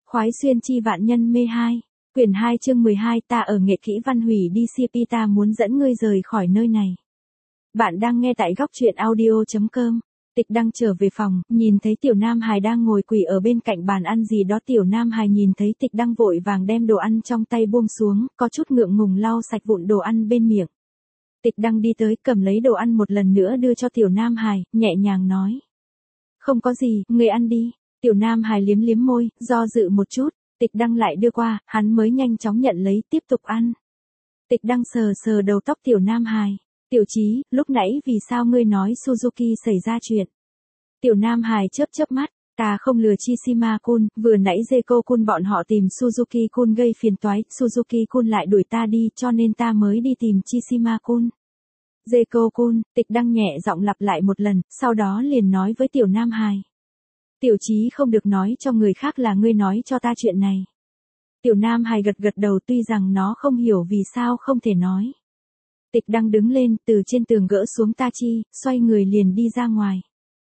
Khoái xuyên chi vạn nhân mê 2, quyển 2 chương 12 ta ở nghệ kỹ văn hủy đi CP ta muốn dẫn ngươi rời khỏi nơi này. Bạn đang nghe tại góc truyện audio.com. Tịch đang trở về phòng, nhìn thấy Tiểu Nam Hải đang ngồi quỳ ở bên cạnh bàn ăn gì đó. Tiểu Nam Hải nhìn thấy Tịch đang vội vàng đem đồ ăn trong tay buông xuống, có chút ngượng ngùng lau sạch vụn đồ ăn bên miệng. Tịch đang đi tới cầm lấy đồ ăn một lần nữa đưa cho Tiểu Nam Hải, nhẹ nhàng nói. Không có gì, ngươi ăn đi. Tiểu Nam Hải liếm liếm môi, do dự một chút, Tịch Đăng lại đưa qua, hắn mới nhanh chóng nhận lấy tiếp tục ăn. Tịch Đăng sờ sờ đầu tóc Tiểu Nam Hải. Tiểu Chí, lúc nãy vì sao ngươi nói Suzuki xảy ra chuyện? Tiểu Nam Hải chớp chớp mắt, ta không lừa Chishima-kun, vừa nãy Zeko-kun bọn họ tìm Suzuki-kun gây phiền toái, Suzuki-kun lại đuổi ta đi cho nên ta mới đi tìm Chishima-kun. Zeko-kun, Tịch Đăng nhẹ giọng lặp lại một lần, sau đó liền nói với Tiểu Nam Hải. Tiểu Chí không được nói cho người khác là ngươi nói cho ta chuyện này. Tiểu Nam Hải gật gật đầu tuy rằng nó không hiểu vì sao không thể nói. Tịch Đăng đứng lên từ trên tường gỡ xuống tachi, xoay người liền đi ra ngoài.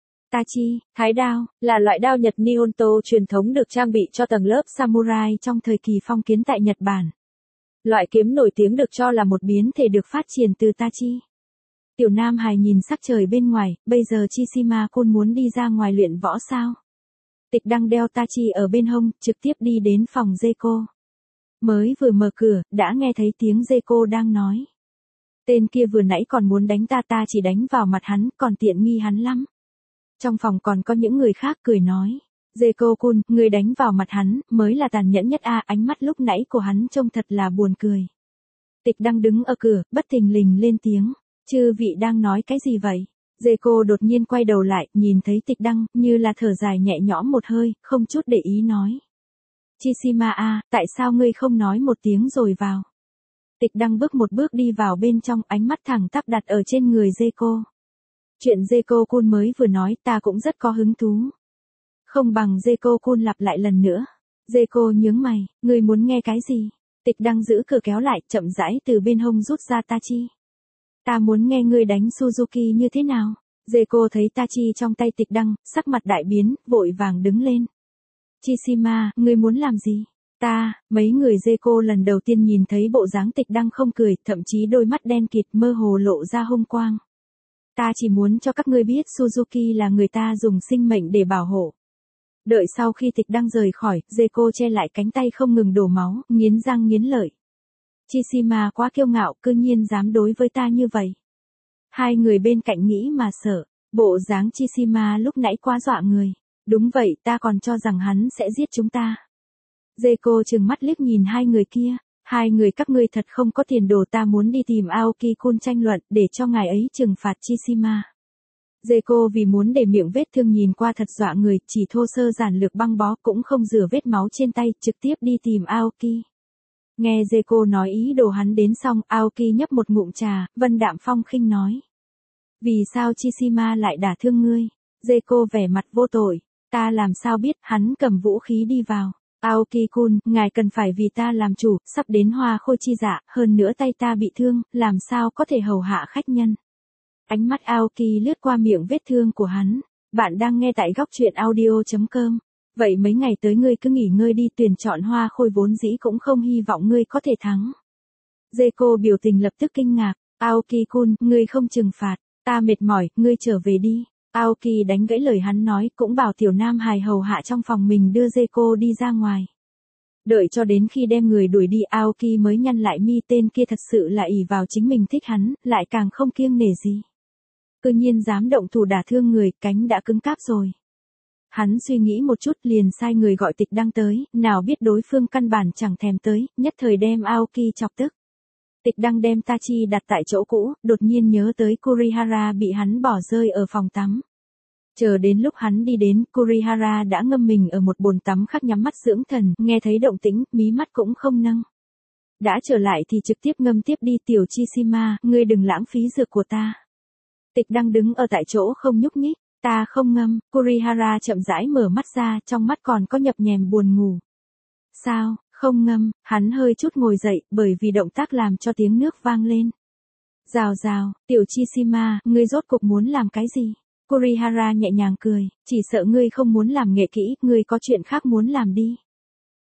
Tachi, thái đao, là loại đao Nhật Nihonto truyền thống được trang bị cho tầng lớp samurai trong thời kỳ phong kiến tại Nhật Bản. Loại kiếm nổi tiếng được cho là một biến thể được phát triển từ tachi. Tiểu Nam Hải nhìn sắc trời bên ngoài, bây giờ Chishima-kun muốn đi ra ngoài luyện võ sao? Tịch Đăng đeo tachi ở bên hông, trực tiếp đi đến phòng Zeko. Mới vừa mở cửa, đã nghe thấy tiếng Zeko đang nói. Tên kia vừa nãy còn muốn đánh ta chỉ đánh vào mặt hắn, còn tiện nghi hắn lắm. Trong phòng còn có những người khác cười nói. Zeko-kun, người đánh vào mặt hắn, mới là tàn nhẫn nhất ánh mắt lúc nãy của hắn trông thật là buồn cười. Tịch Đăng đứng ở cửa, bất thình lình lên tiếng. Chư vị đang nói cái gì vậy? Zeko đột nhiên quay đầu lại, nhìn thấy Tịch Đăng, như là thở dài nhẹ nhõm một hơi, không chút để ý nói. Chishima tại sao ngươi không nói một tiếng rồi vào? Tịch Đăng bước một bước đi vào bên trong, ánh mắt thẳng tắp đặt ở trên người Zeko. Chuyện Zeko-kun mới vừa nói ta cũng rất có hứng thú. Không bằng Zeko-kun lặp lại lần nữa. Zeko nhướng mày, ngươi muốn nghe cái gì? Tịch Đăng giữ cửa kéo lại, chậm rãi từ bên hông rút ra tachi. Ta muốn nghe ngươi đánh Suzuki như thế nào? Zeko thấy tachi trong tay Tịch Đăng, sắc mặt đại biến, vội vàng đứng lên. Chishima, ngươi muốn làm gì? Mấy người Zeko lần đầu tiên nhìn thấy bộ dáng Tịch Đăng không cười, thậm chí đôi mắt đen kịt mơ hồ lộ ra hung quang. Ta chỉ muốn cho các ngươi biết Suzuki là người ta dùng sinh mệnh để bảo hộ. Đợi sau khi Tịch Đăng rời khỏi, Zeko che lại cánh tay không ngừng đổ máu, nghiến răng nghiến lợi. Chishima quá kiêu ngạo, cư nhiên dám đối với ta như vậy. Hai người bên cạnh nghĩ mà sợ, bộ dáng Chishima lúc nãy quá dọa người. Đúng vậy, ta còn cho rằng hắn sẽ giết chúng ta. Zeko trừng mắt liếc nhìn hai người kia. Hai người các ngươi thật không có tiền đồ, ta muốn đi tìm Aoki-kun tranh luận để cho ngài ấy trừng phạt Chishima. Zeko vì muốn để miệng vết thương nhìn qua thật dọa người, chỉ thô sơ giản lược băng bó cũng không rửa vết máu trên tay, trực tiếp đi tìm Aoki. Nghe Zeko nói ý đồ hắn đến xong, Aoki nhấp một ngụm trà, vân đạm phong khinh nói. Vì sao Chishima lại đả thương ngươi? Zeko vẻ mặt vô tội. Ta làm sao biết, hắn cầm vũ khí đi vào. Aoki-kun, ngài cần phải vì ta làm chủ, sắp đến hoa khôi chi dạ, hơn nữa tay ta bị thương, làm sao có thể hầu hạ khách nhân. Ánh mắt Aoki lướt qua miệng vết thương của hắn. Bạn đang nghe tại góc truyện audio.com. Vậy mấy ngày tới ngươi cứ nghỉ ngơi đi, tuyển chọn hoa khôi vốn dĩ cũng không hy vọng ngươi có thể thắng. Zeko biểu tình lập tức kinh ngạc. Aoki-kun, ngươi không trừng phạt, ta mệt mỏi, ngươi trở về đi. Aoki đánh gãy lời hắn nói, cũng bảo Tiểu Nam Hải hầu hạ trong phòng mình đưa Zeko đi ra ngoài. Đợi cho đến khi đem người đuổi đi, Aoki mới nhăn lại mi, tên kia thật sự là ỷ vào chính mình thích hắn, lại càng không kiêng nể gì. Cư nhiên dám động thủ đả thương người, cánh đã cứng cáp rồi. Hắn suy nghĩ một chút liền sai người gọi Tịch Đăng tới, nào biết đối phương căn bản chẳng thèm tới, nhất thời đem Aoki chọc tức. Tịch Đăng đem tachi đặt tại chỗ cũ, đột nhiên nhớ tới Kurihara bị hắn bỏ rơi ở phòng tắm. Chờ đến lúc hắn đi đến, Kurihara đã ngâm mình ở một bồn tắm khác nhắm mắt dưỡng thần, nghe thấy động tĩnh, mí mắt cũng không nâng. Đã trở lại thì trực tiếp ngâm tiếp đi. Tiểu Chishima, ngươi đừng lãng phí dược của ta. Tịch Đăng đứng ở tại chỗ không nhúc nhích. Ta không ngâm. Kurihara chậm rãi mở mắt ra, trong mắt còn có nhập nhèm buồn ngủ. Sao, không ngâm? Hắn hơi chút ngồi dậy, bởi vì động tác làm cho tiếng nước vang lên. Rào rào, Tiểu Chishima, ngươi rốt cuộc muốn làm cái gì? Kurihara nhẹ nhàng cười, chỉ sợ ngươi không muốn làm nghệ kỹ, ngươi có chuyện khác muốn làm đi.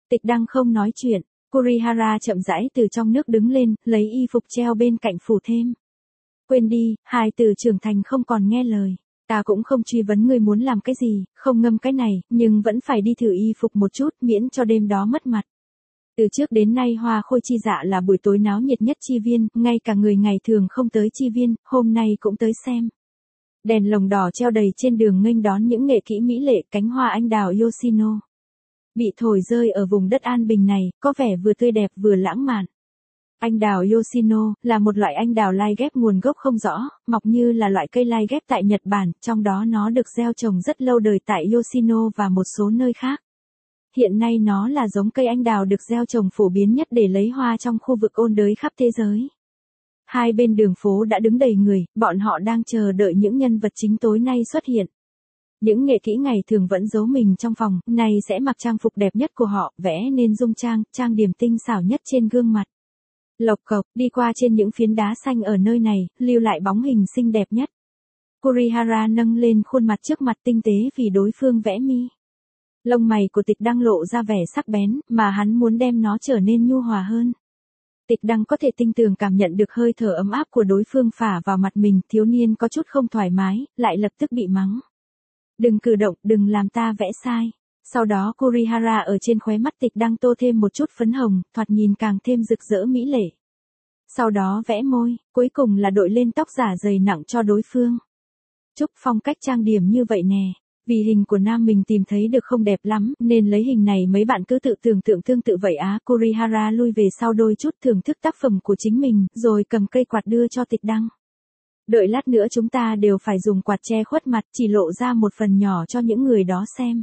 Tịch Đăng không nói chuyện, Kurihara chậm rãi từ trong nước đứng lên, lấy y phục treo bên cạnh phủ thêm. Quên đi, hài tử trưởng thành không còn nghe lời. Ta cũng không truy vấn ngươi muốn làm cái gì, không ngâm cái này, nhưng vẫn phải đi thử y phục một chút miễn cho đêm đó mất mặt. Từ trước đến nay Hoa Khôi chi dạ là buổi tối náo nhiệt nhất chi viên, ngay cả người ngày thường không tới chi viên, hôm nay cũng tới xem. Đèn lồng đỏ treo đầy trên đường nghênh đón những nghệ kỹ mỹ lệ, cánh hoa anh đào Yoshino. Bị thổi rơi ở vùng đất an bình này, có vẻ vừa tươi đẹp vừa lãng mạn. Anh đào Yoshino là một loại anh đào lai ghép nguồn gốc không rõ, mọc như là loại cây lai ghép tại Nhật Bản, trong đó nó được gieo trồng rất lâu đời tại Yoshino và một số nơi khác. Hiện nay nó là giống cây anh đào được gieo trồng phổ biến nhất để lấy hoa trong khu vực ôn đới khắp thế giới. Hai bên đường phố đã đứng đầy người, bọn họ đang chờ đợi những nhân vật chính tối nay xuất hiện. Những nghệ kỹ ngày thường vẫn giấu mình trong phòng, này sẽ mặc trang phục đẹp nhất của họ, vẽ nên dung trang, trang điểm tinh xảo nhất trên gương mặt. Lộc cộc, đi qua trên những phiến đá xanh ở nơi này, lưu lại bóng hình xinh đẹp nhất. Kurihara nâng lên khuôn mặt trước mặt tinh tế vì đối phương vẽ mi. Lông mày của Tịch Đăng lộ ra vẻ sắc bén, mà hắn muốn đem nó trở nên nhu hòa hơn. Tịch Đăng có thể tinh tường cảm nhận được hơi thở ấm áp của đối phương phả vào mặt mình, thiếu niên có chút không thoải mái, lại lập tức bị mắng. Đừng cử động, đừng làm ta vẽ sai. Sau đó Kurihara ở trên khóe mắt Tịch Đăng tô thêm một chút phấn hồng, thoạt nhìn càng thêm rực rỡ mỹ lệ. Sau đó vẽ môi, cuối cùng là đội lên tóc giả dày nặng cho đối phương. Chúc phong cách trang điểm như vậy nè. Vì hình của nam mình tìm thấy được không đẹp lắm, nên lấy hình này mấy bạn cứ tự tưởng tượng tương tự vậy á. Kurihara lui về sau đôi chút thưởng thức tác phẩm của chính mình, rồi cầm cây quạt đưa cho Tịch Đăng. Đợi lát nữa chúng ta đều phải dùng quạt che khuất mặt, chỉ lộ ra một phần nhỏ cho những người đó xem.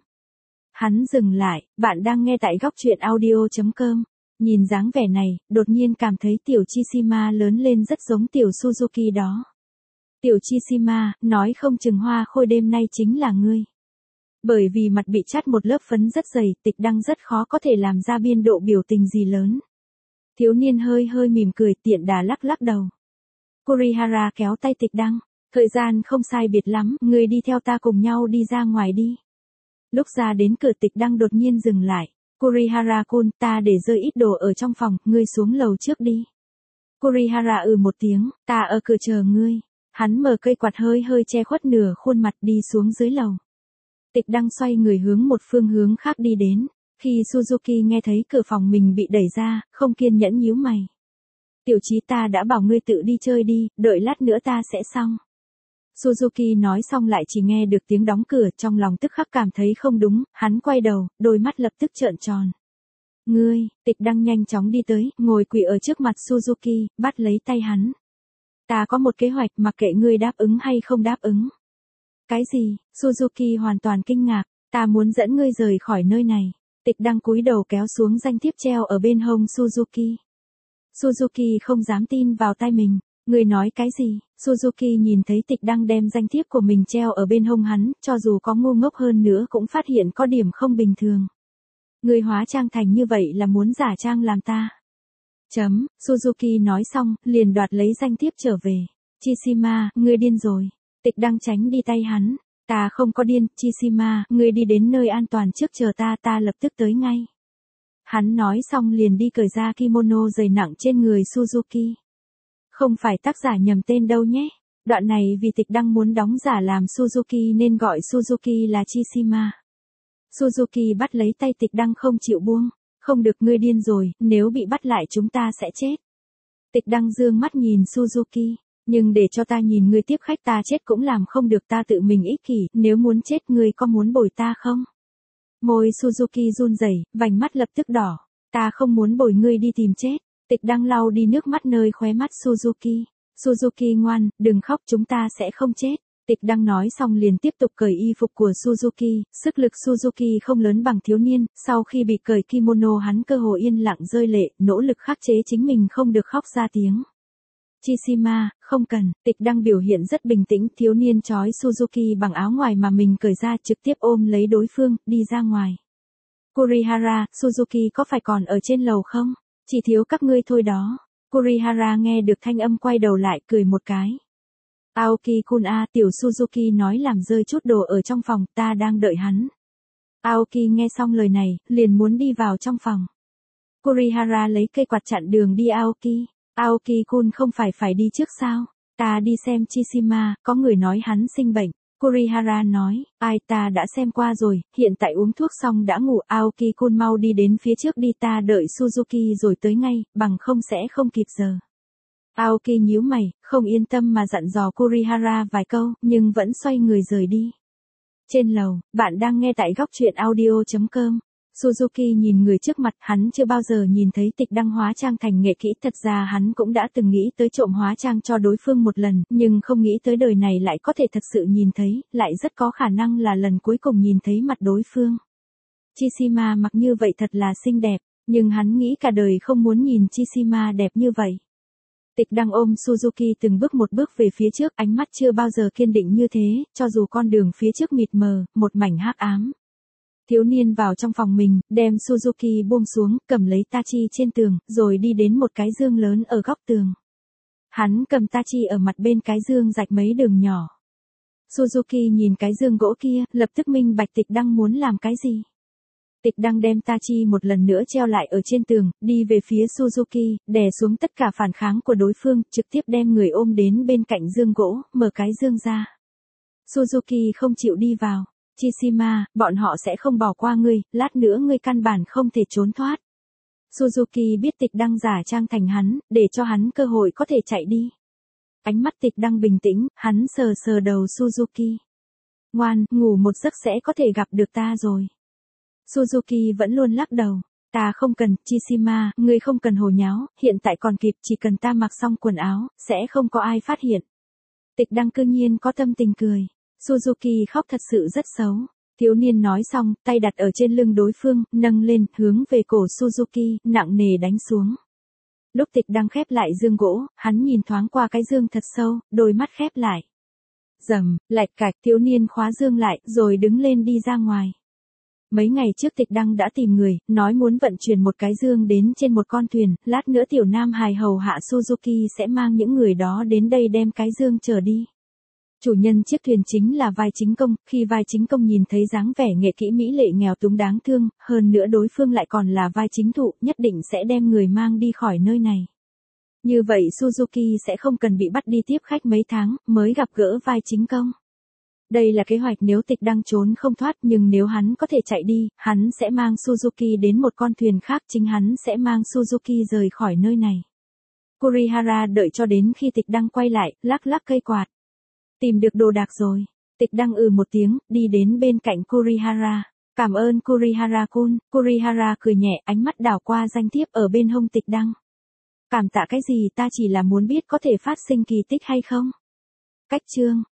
Hắn dừng lại, bạn đang nghe tại góc truyện audio.com. Nhìn dáng vẻ này, đột nhiên cảm thấy tiểu Chishima lớn lên rất giống tiểu Suzuki đó. Tiểu Chishima, nói không chừng Hoa Khôi đêm nay chính là ngươi. Bởi vì mặt bị chát một lớp phấn rất dày, Tịch Đăng rất khó có thể làm ra biên độ biểu tình gì lớn. Thiếu niên hơi hơi mỉm cười, tiện đà lắc lắc đầu. Kurihara kéo tay Tịch Đăng. Thời gian không sai biệt lắm, ngươi đi theo ta cùng nhau đi ra ngoài đi. Lúc ra đến cửa Tịch Đăng đột nhiên dừng lại. Kurihara-kun, ta để rơi ít đồ ở trong phòng, ngươi xuống lầu trước đi. Kurihara một tiếng, ta ở cửa chờ ngươi. Hắn mở cây quạt hơi hơi che khuất nửa khuôn mặt đi xuống dưới lầu. Tịch Đăng xoay người hướng một phương hướng khác đi đến. Khi Suzuki nghe thấy cửa phòng mình bị đẩy ra, không kiên nhẫn nhíu mày. Tiểu Chí, ta đã bảo ngươi tự đi chơi đi, đợi lát nữa ta sẽ xong. Suzuki nói xong lại chỉ nghe được tiếng đóng cửa, trong lòng tức khắc cảm thấy không đúng, hắn quay đầu, đôi mắt lập tức trợn tròn. Ngươi, Tịch Đăng nhanh chóng đi tới, ngồi quỳ ở trước mặt Suzuki, bắt lấy tay hắn. Ta có một kế hoạch, mặc kệ ngươi đáp ứng hay không đáp ứng. Cái gì? Suzuki hoàn toàn kinh ngạc, ta muốn dẫn ngươi rời khỏi nơi này. Tịch Đăng cúi đầu kéo xuống danh thiếp treo ở bên hông Suzuki. Suzuki không dám tin vào tai mình. Ngươi nói cái gì? Suzuki nhìn thấy Tịch Đăng đem danh thiếp của mình treo ở bên hông hắn, cho dù có ngu ngốc hơn nữa cũng phát hiện có điểm không bình thường. Ngươi hóa trang thành như vậy là muốn giả trang làm ta. Suzuki nói xong, liền đoạt lấy danh thiếp trở về. Chishima, ngươi điên rồi. Tịch Đăng tránh đi tay hắn. Ta không có điên, Chishima, ngươi đi đến nơi an toàn trước chờ ta, ta lập tức tới ngay. Hắn nói xong liền đi cởi ra kimono dày nặng trên người Suzuki. Không phải tác giả nhầm tên đâu nhé. Đoạn này vì Tịch Đăng muốn đóng giả làm Suzuki nên gọi Suzuki là Chishima. Suzuki bắt lấy tay Tịch Đăng không chịu buông. Không được, ngươi điên rồi, nếu bị bắt lại chúng ta sẽ chết. Tịch Đăng dương mắt nhìn Suzuki. Nhưng để cho ta nhìn ngươi tiếp khách ta chết cũng làm không được, ta tự mình ích kỷ, nếu muốn chết ngươi có muốn bồi ta không? Môi Suzuki run rẩy, vành mắt lập tức đỏ. Ta không muốn bồi ngươi đi tìm chết. Tịch Đăng lau đi nước mắt nơi khóe mắt Suzuki. Suzuki ngoan, đừng khóc, chúng ta sẽ không chết. Tịch Đăng nói xong liền tiếp tục cởi y phục của Suzuki, sức lực Suzuki không lớn bằng thiếu niên, sau khi bị cởi kimono hắn cơ hồ yên lặng rơi lệ, nỗ lực khắc chế chính mình không được khóc ra tiếng. Chishima, không cần, Tịch Đăng biểu hiện rất bình tĩnh, thiếu niên trói Suzuki bằng áo ngoài mà mình cởi ra trực tiếp ôm lấy đối phương, đi ra ngoài. Kurihara, Suzuki có phải còn ở trên lầu không? Chỉ thiếu các ngươi thôi đó. Kurihara nghe được thanh âm quay đầu lại cười một cái. Aoki-kun tiểu Suzuki nói làm rơi chút đồ ở trong phòng, ta đang đợi hắn. Aoki nghe xong lời này, liền muốn đi vào trong phòng. Kurihara lấy cây quạt chặn đường đi Aoki. Aoki-kun không phải đi trước sao? Ta đi xem Chishima, có người nói hắn sinh bệnh. Kurihara nói, ai ta đã xem qua rồi, hiện tại uống thuốc xong đã ngủ. Aoki-kun mau đi đến phía trước đi, ta đợi Suzuki rồi tới ngay, bằng không sẽ không kịp giờ. Aoki nhíu mày, không yên tâm mà dặn dò Kurihara vài câu, nhưng vẫn xoay người rời đi. Trên lầu, bạn đang nghe tại góc truyện audio.com. Suzuki nhìn người trước mặt, hắn chưa bao giờ nhìn thấy Tịch Đăng hóa trang thành nghệ kỹ. Thật ra hắn cũng đã từng nghĩ tới trộm hóa trang cho đối phương một lần, nhưng không nghĩ tới đời này lại có thể thật sự nhìn thấy, lại rất có khả năng là lần cuối cùng nhìn thấy mặt đối phương. Chishima mặc như vậy thật là xinh đẹp, nhưng hắn nghĩ cả đời không muốn nhìn Chishima đẹp như vậy. Tịch Đăng ôm Suzuki từng bước một bước về phía trước, ánh mắt chưa bao giờ kiên định như thế, cho dù con đường phía trước mịt mờ, một mảnh hắc ám. Thiếu niên vào trong phòng mình, đem Suzuki buông xuống, cầm lấy tachi trên tường, rồi đi đến một cái giường lớn ở góc tường. Hắn cầm tachi ở mặt bên cái giường rạch mấy đường nhỏ. Suzuki nhìn cái giường gỗ kia, lập tức minh bạch Tịch Đăng muốn làm cái gì. Tịch Đăng đem tachi một lần nữa treo lại ở trên tường, đi về phía Suzuki, đè xuống tất cả phản kháng của đối phương, trực tiếp đem người ôm đến bên cạnh giường gỗ, mở cái giường ra. Suzuki không chịu đi vào. Chishima, bọn họ sẽ không bỏ qua ngươi, lát nữa ngươi căn bản không thể trốn thoát. Suzuki biết Tịch Đăng giả trang thành hắn, để cho hắn cơ hội có thể chạy đi. Ánh mắt Tịch Đăng bình tĩnh, hắn sờ sờ đầu Suzuki. Ngoan, ngủ một giấc sẽ có thể gặp được ta rồi. Suzuki vẫn luôn lắc đầu. Ta không cần, Chishima, ngươi không cần hồ nháo, hiện tại còn kịp, chỉ cần ta mặc xong quần áo, sẽ không có ai phát hiện. Tịch Đăng cư nhiên có tâm tình cười. Suzuki khóc thật sự rất xấu. Thiếu niên nói xong, tay đặt ở trên lưng đối phương, nâng lên, hướng về cổ Suzuki, nặng nề đánh xuống. Lúc Tịch Đăng khép lại giường gỗ, hắn nhìn thoáng qua cái giường thật sâu, đôi mắt khép lại. Rầm, lạch cạch, thiếu niên khóa giường lại, rồi đứng lên đi ra ngoài. Mấy ngày trước Tịch Đăng đã tìm người, nói muốn vận chuyển một cái giường đến trên một con thuyền, lát nữa tiểu nam hài hầu hạ Suzuki sẽ mang những người đó đến đây đem cái giường chở đi. Chủ nhân chiếc thuyền chính là vai chính công, khi vai chính công nhìn thấy dáng vẻ nghệ kỹ mỹ lệ nghèo túng đáng thương, hơn nữa đối phương lại còn là vai chính thụ, nhất định sẽ đem người mang đi khỏi nơi này. Như vậy Suzuki sẽ không cần bị bắt đi tiếp khách mấy tháng, mới gặp gỡ vai chính công. Đây là kế hoạch nếu Tịch Đăng trốn không thoát, nhưng nếu hắn có thể chạy đi, hắn sẽ mang Suzuki đến một con thuyền khác, chính hắn sẽ mang Suzuki rời khỏi nơi này. Kurihara đợi cho đến khi Tịch Đăng quay lại, lắc lắc cây quạt. Tìm được đồ đạc rồi. Tịch Đăng một tiếng, đi đến bên cạnh Kurihara. Cảm ơn Kurihara-kun. Kurihara cười nhẹ, ánh mắt đảo qua danh thiếp ở bên hông Tịch Đăng. Cảm tạ cái gì, ta chỉ là muốn biết có thể phát sinh kỳ tích hay không. Cách chương.